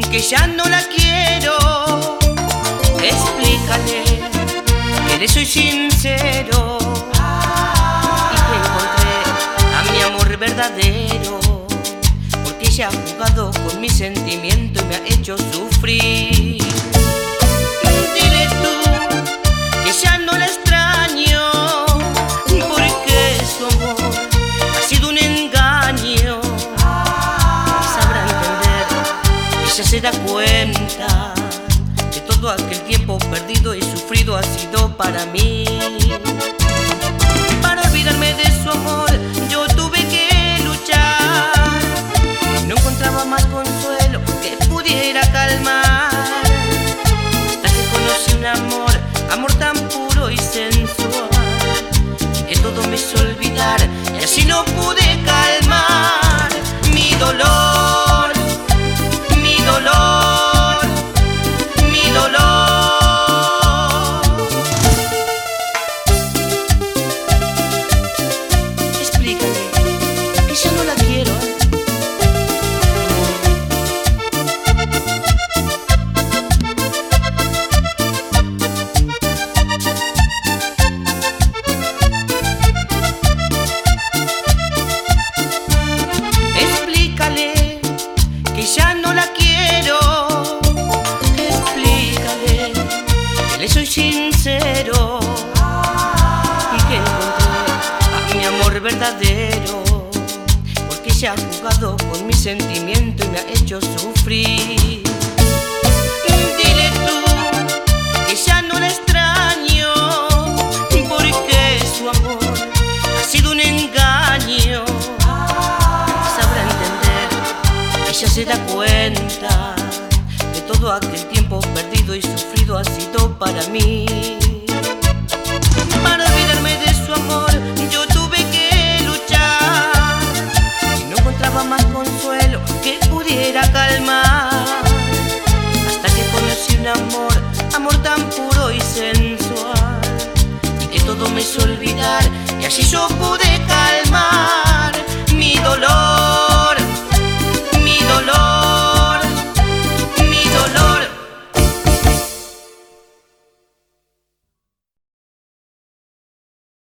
que ya no la quiero. Explícale que le soy sincero y que encontré a mi amor verdadero, porque ella ha jugado con mi sentimiento y me ha hecho sufrir. Dile tú que ya no la extraño, porque su amor ha sido un engaño. Sabrá entender, ella se da cuenta que todo aquel tiempo perdido y sufrido ha sido para mí. Para olvidarme de su amor yo tuve que luchar, no encontraba más consuelo que pudiera calmar, hasta que conocí un amor tan puro y sensual, que todo me hizo olvidar y así no pude calmar mi dolor, mi dolor, mi dolor. Explícale que ya no la quiero. Explícale que ya no la quiero. Explícale que le soy sincero y que encontré a mi amor verdadero, porque ella ha jugado con mi sentimiento y me ha hecho sufrir. Dile tú que ya no la extraño, porque su amor ha sido un engaño. Sabrá entender, ella se da cuenta que todo aquel tiempo perdido y sufrido ha sido para mí. Para olvidarme de su amor yo tuve que luchar, y no encontraba más consuelo que pudiera calmar, hasta que conocí un amor tan puro y sensual, y que todo me hizo olvidar y así yo